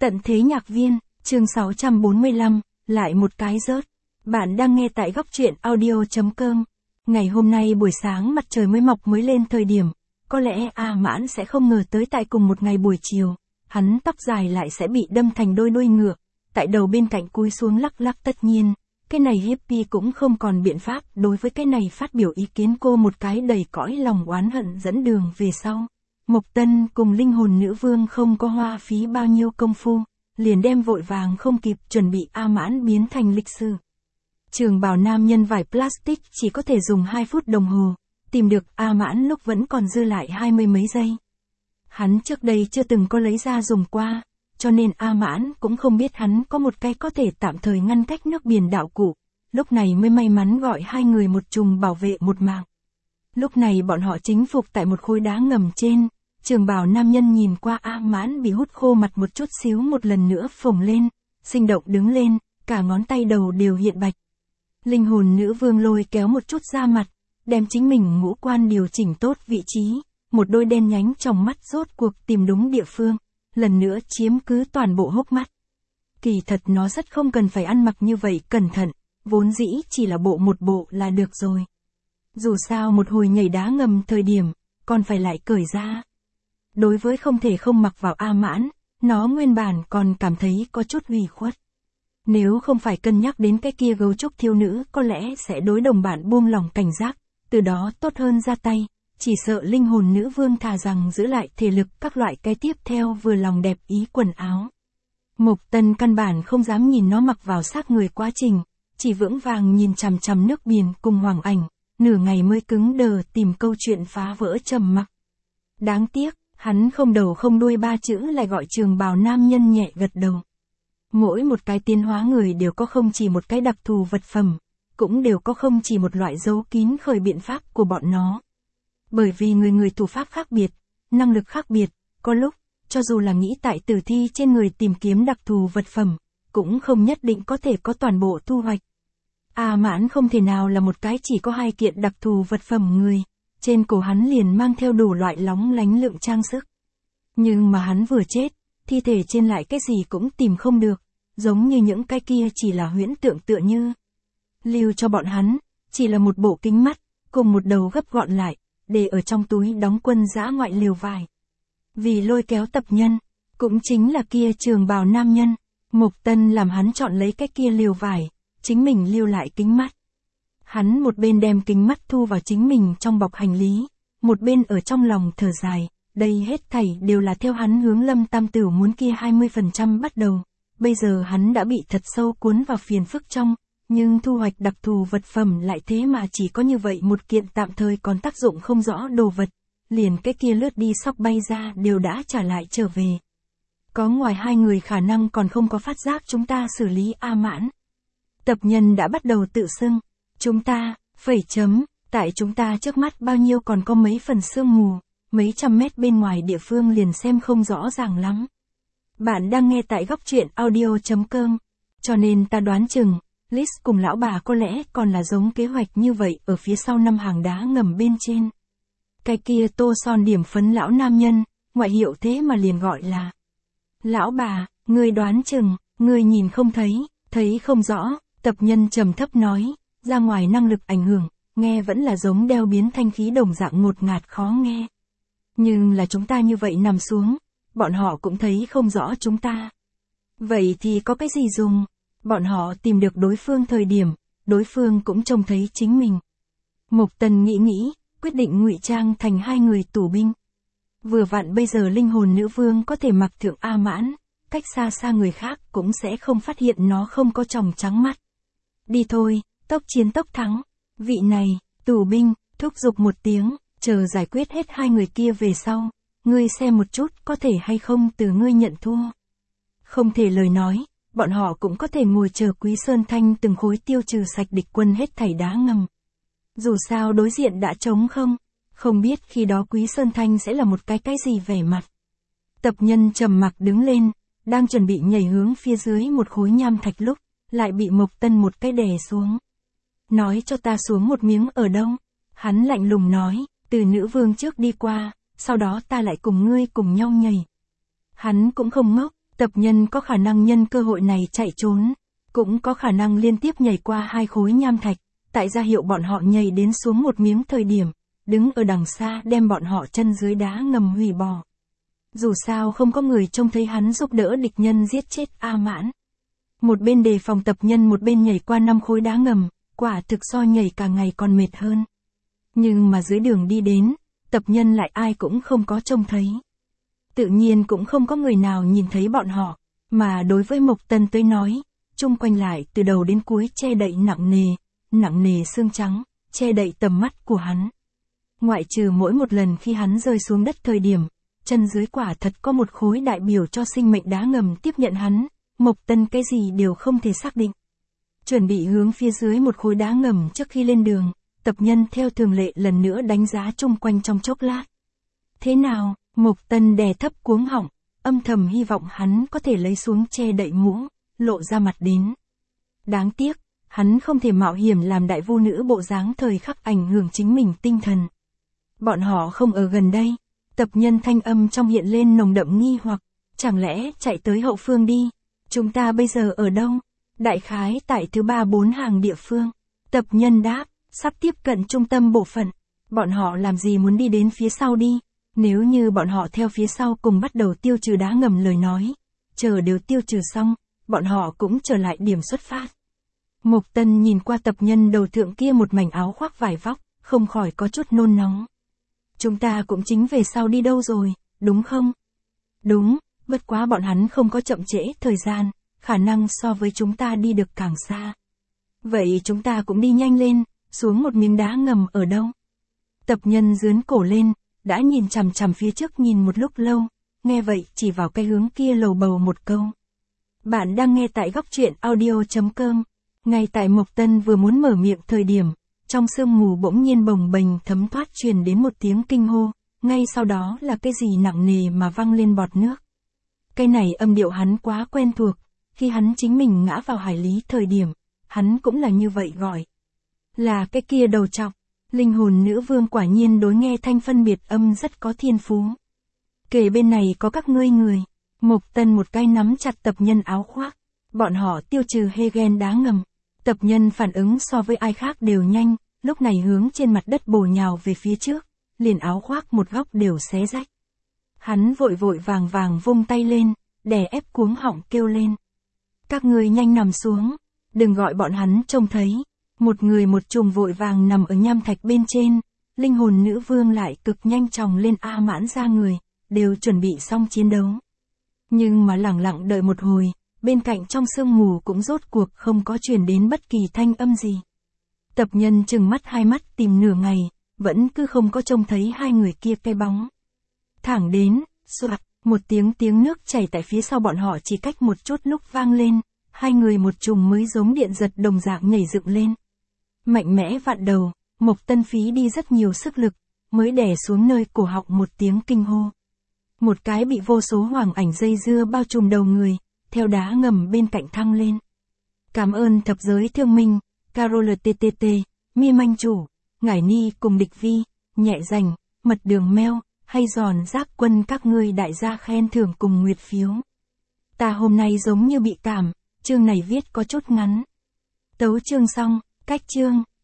Tận thế nhạc viên, chương 645, lại một cái rớt. Bạn đang nghe tại góc truyện audio.com. Ngày hôm nay buổi sáng mặt trời mới mọc mới lên thời điểm, có lẽ A Mãn sẽ không ngờ tới tại cùng một ngày buổi chiều, hắn tóc dài lại sẽ bị đâm thành đôi ngựa, tại đầu bên cạnh cúi xuống lắc lắc. Tất nhiên, cái này hippie cũng không còn biện pháp đối với cái này phát biểu ý kiến. Cô một cái đầy cõi lòng oán hận dẫn đường về sau. Mộc Tân cùng linh hồn nữ vương không có hoa phí bao nhiêu công phu, liền đem vội vàng không kịp chuẩn bị A Mãn biến thành lịch sử. Trường bào nam nhân vải plastic chỉ có thể dùng 2 phút đồng hồ, tìm được A Mãn lúc vẫn còn dư lại 20 mấy giây. Hắn trước đây chưa từng có lấy ra dùng qua, cho nên A Mãn cũng không biết hắn có một cái có thể tạm thời ngăn cách nước biển đạo cụ, lúc này mới may mắn gọi 2 người một trùng bảo vệ một mạng. Lúc này bọn họ chính phục tại một khối đá ngầm trên, trường bào nam nhân nhìn qua A Mãn bị hút khô mặt một chút xíu một lần nữa phồng lên, sinh động đứng lên, cả ngón tay đầu đều hiện bạch. Linh hồn nữ vương lôi kéo một chút da mặt, đem chính mình ngũ quan điều chỉnh tốt vị trí, một đôi đen nhánh trong mắt rốt cuộc tìm đúng địa phương, lần nữa chiếm cứ toàn bộ hốc mắt. Kỳ thật nó rất không cần phải ăn mặc như vậy cẩn thận, vốn dĩ chỉ là một bộ là được rồi. Dù sao một hồi nhảy đá ngầm thời điểm, còn phải lại cởi ra. Đối với không thể không mặc vào A Mãn, nó nguyên bản còn cảm thấy có chút ủy khuất. Nếu không phải cân nhắc đến cái kia gấu trúc thiếu nữ có lẽ sẽ đối đồng bạn buông lòng cảnh giác, từ đó tốt hơn ra tay, chỉ sợ linh hồn nữ vương thà rằng giữ lại thể lực các loại cái tiếp theo vừa lòng đẹp ý quần áo. Mộc Tân căn bản không dám nhìn nó mặc vào xác người quá trình, chỉ vững vàng nhìn chằm chằm nước biển cùng hoàng ảnh, nửa ngày mới cứng đờ tìm câu chuyện phá vỡ trầm mặc. Đáng tiếc, hắn không đầu không đuôi 3 chữ lại gọi trường bào nam nhân nhẹ gật đầu. Mỗi một cái tiến hóa người đều có không chỉ một cái đặc thù vật phẩm, cũng đều có không chỉ một loại giấu kín khởi biện pháp của bọn nó. Bởi vì người thủ pháp khác biệt, năng lực khác biệt, có lúc, cho dù là nghĩ tại tử thi trên người tìm kiếm đặc thù vật phẩm, cũng không nhất định có thể có toàn bộ thu hoạch. A Mãn không thể nào là một cái chỉ có 2 kiện đặc thù vật phẩm người, trên cổ hắn liền mang theo đủ loại lóng lánh lượng trang sức. Nhưng mà hắn vừa chết, thi thể trên lại cái gì cũng tìm không được, giống như những cái kia chỉ là huyễn tượng tựa như. Lưu cho bọn hắn, chỉ là một bộ kính mắt, cùng một đầu gấp gọn lại, để ở trong túi đóng quân dã ngoại liều vải. Vì lôi kéo tập nhân, cũng chính là kia trường bào nam nhân, Mộc Tân làm hắn chọn lấy cái kia liều vải, chính mình lưu lại kính mắt. Hắn một bên đem kính mắt thu vào chính mình trong bọc hành lý, một bên ở trong lòng thở dài, đây hết thảy đều là theo hắn hướng Lâm Tam Tửu muốn kia 20% bắt đầu. Bây giờ hắn đã bị thật sâu cuốn vào phiền phức trong, nhưng thu hoạch đặc thù vật phẩm lại thế mà chỉ có như vậy một kiện tạm thời còn tác dụng không rõ đồ vật, liền cái kia lướt đi sóc bay ra đều đã trả lại trở về. Có ngoài 2 người khả năng còn không có phát giác chúng ta xử lý A Mãn. Tập nhân đã bắt đầu tự xưng, chúng ta, tại chúng ta trước mắt bao nhiêu còn có mấy phần sương mù, mấy trăm mét bên ngoài địa phương liền xem không rõ ràng lắm. Bạn đang nghe tại góc truyện audio.com, cho nên ta đoán chừng, Liz cùng lão bà có lẽ còn là giống kế hoạch như vậy ở phía sau 5 hàng đá ngầm bên trên. Cái kia tô son điểm phấn lão nam nhân, ngoại hiệu thế mà liền gọi là lão bà, ngươi đoán chừng, ngươi nhìn không thấy không rõ, tập nhân trầm thấp nói, ra ngoài năng lực ảnh hưởng, nghe vẫn là giống đeo biến thanh khí đồng dạng ngột ngạt khó nghe. Nhưng là chúng ta như vậy nằm xuống, bọn họ cũng thấy không rõ chúng ta. Vậy thì có cái gì dùng? Bọn họ tìm được đối phương thời điểm, đối phương cũng trông thấy chính mình. Mộc Tân nghĩ, quyết định ngụy trang thành 2 người tù binh. Vừa vặn bây giờ linh hồn nữ vương có thể mặc thượng A Mãn, cách xa người khác cũng sẽ không phát hiện nó không có tròng trắng mắt. Đi thôi, tốc chiến tốc thắng. Vị này, tù binh, thúc giục một tiếng, chờ giải quyết hết 2 người kia về sau, ngươi xem một chút có thể hay không từ ngươi nhận thua. Không thể lời nói, bọn họ cũng có thể ngồi chờ Quý Sơn Thanh từng khối tiêu trừ sạch địch quân hết thảy đá ngầm. Dù sao đối diện đã trống không biết khi đó Quý Sơn Thanh sẽ là một cái gì vẻ mặt. Tập nhân trầm mặc đứng lên, đang chuẩn bị nhảy hướng phía dưới một khối nham thạch lúc, lại bị Mộc Tân một cái đè xuống. Nói cho ta xuống một miếng ở đâu? Hắn lạnh lùng nói, từ nữ vương trước đi qua, sau đó ta lại cùng ngươi cùng nhau nhảy. Hắn cũng không ngốc, Tập nhân có khả năng nhân cơ hội này chạy trốn, cũng có khả năng liên tiếp nhảy qua hai khối nham thạch, tại ra hiệu bọn họ nhảy đến xuống một miếng thời điểm, đứng ở đằng xa đem bọn họ chân dưới đá ngầm hủy bỏ. Dù sao không có người trông thấy hắn giúp đỡ địch nhân giết chết A Mãn. Một bên đề phòng tập nhân một bên nhảy qua 5 khối đá ngầm, quả thực so nhảy cả ngày còn mệt hơn. Nhưng mà dưới đường đi đến, tập nhân lại ai cũng không có trông thấy. Tự nhiên cũng không có người nào nhìn thấy bọn họ, mà đối với Mộc Tân tới nói, chung quanh lại từ đầu đến cuối che đậy nặng nề xương trắng, che đậy tầm mắt của hắn. Ngoại trừ mỗi một lần khi hắn rơi xuống đất thời điểm, chân dưới quả thật có một khối đại biểu cho sinh mệnh đá ngầm tiếp nhận hắn, Mộc Tân cái gì đều không thể xác định. Chuẩn bị hướng phía dưới một khối đá ngầm trước khi lên đường, tập nhân theo thường lệ lần nữa đánh giá chung quanh trong chốc lát. Thế nào? Mộc Tân đè thấp cuống họng, âm thầm hy vọng hắn có thể lấy xuống che đậy mũ, lộ ra mặt đến. Đáng tiếc, hắn không thể mạo hiểm làm đại vu nữ bộ dáng thời khắc ảnh hưởng chính mình tinh thần. Bọn họ không ở gần đây. Tập nhân thanh âm trong hiện lên nồng đậm nghi hoặc, chẳng lẽ chạy tới hậu phương đi? Chúng ta bây giờ ở đâu? Đại khái tại thứ 3-4 hàng địa phương. Tập nhân đáp, sắp tiếp cận trung tâm bộ phận. Bọn họ làm gì muốn đi đến phía sau đi? Nếu như bọn họ theo phía sau cùng bắt đầu tiêu trừ đá ngầm lời nói, chờ đều tiêu trừ xong, bọn họ cũng trở lại điểm xuất phát. Mộc Tân nhìn qua tập nhân đầu thượng kia một mảnh áo khoác vải vóc, không khỏi có chút nôn nóng. Chúng ta cũng chính về sau đi đâu rồi, đúng không? Đúng, bất quá bọn hắn không có chậm trễ thời gian, khả năng so với chúng ta đi được càng xa. Vậy chúng ta cũng đi nhanh lên, xuống một miếng đá ngầm ở đâu? Tập nhân dướn cổ lên, đã nhìn chằm chằm phía trước nhìn một lúc lâu, nghe vậy chỉ vào cái hướng kia lầu bầu một câu. Bạn đang nghe tại góc truyện audio.com, ngay tại Mộc Tân vừa muốn mở miệng thời điểm, trong sương mù bỗng nhiên bồng bềnh thấm thoát truyền đến một tiếng kinh hô, ngay sau đó là cái gì nặng nề mà văng lên bọt nước. Cái này âm điệu hắn quá quen thuộc, khi hắn chính mình ngã vào hải lý thời điểm, hắn cũng là như vậy gọi. Là cái kia đầu trọc, linh hồn nữ vương quả nhiên đối nghe thanh phân biệt âm rất có thiên phú. Kể bên này có các ngươi người, Mộc Tân một cái nắm chặt tập nhân áo khoác, bọn họ tiêu trừ Hegen đá ngầm. Tập nhân phản ứng so với ai khác đều nhanh, lúc này hướng trên mặt đất bổ nhào về phía trước, liền áo khoác một góc đều xé rách. Hắn vội vàng vung tay lên, đè ép cuống họng kêu lên. Các ngươi nhanh nằm xuống, đừng gọi bọn hắn trông thấy. Một người một trùng vội vàng nằm ở nham thạch bên trên, linh hồn nữ vương lại cực nhanh chóng lên A Mãn ra người, đều chuẩn bị xong chiến đấu. Nhưng mà lẳng lặng đợi một hồi, bên cạnh trong sương mù cũng rốt cuộc không có truyền đến bất kỳ thanh âm gì. Tập nhân trừng mắt hai mắt tìm nửa ngày, vẫn cứ không có trông thấy hai người kia cái bóng. Thẳng đến, soạt, một tiếng nước chảy tại phía sau bọn họ chỉ cách một chút lúc vang lên, hai người một trùng mới giống điện giật đồng dạng nhảy dựng lên. Mạnh mẽ vặn đầu, Mộc Tân phí đi rất nhiều sức lực, mới đè xuống nơi cổ họng một tiếng kinh hô. Một cái bị vô số hoàng ảnh dây dưa bao trùm đầu người, theo đá ngầm bên cạnh thăng lên. Cảm ơn thập giới thương minh, Carol TTT, Mi Manh Chủ, Ngải Ni cùng Địch Vi, Nhẹ Dành, Mật Đường Meo, hay Giòn Giác Quân các ngươi đại gia khen thưởng cùng nguyệt phiếu. Ta hôm nay giống như bị cảm, chương này viết có chút ngắn. Tấu chương xong, cách chương.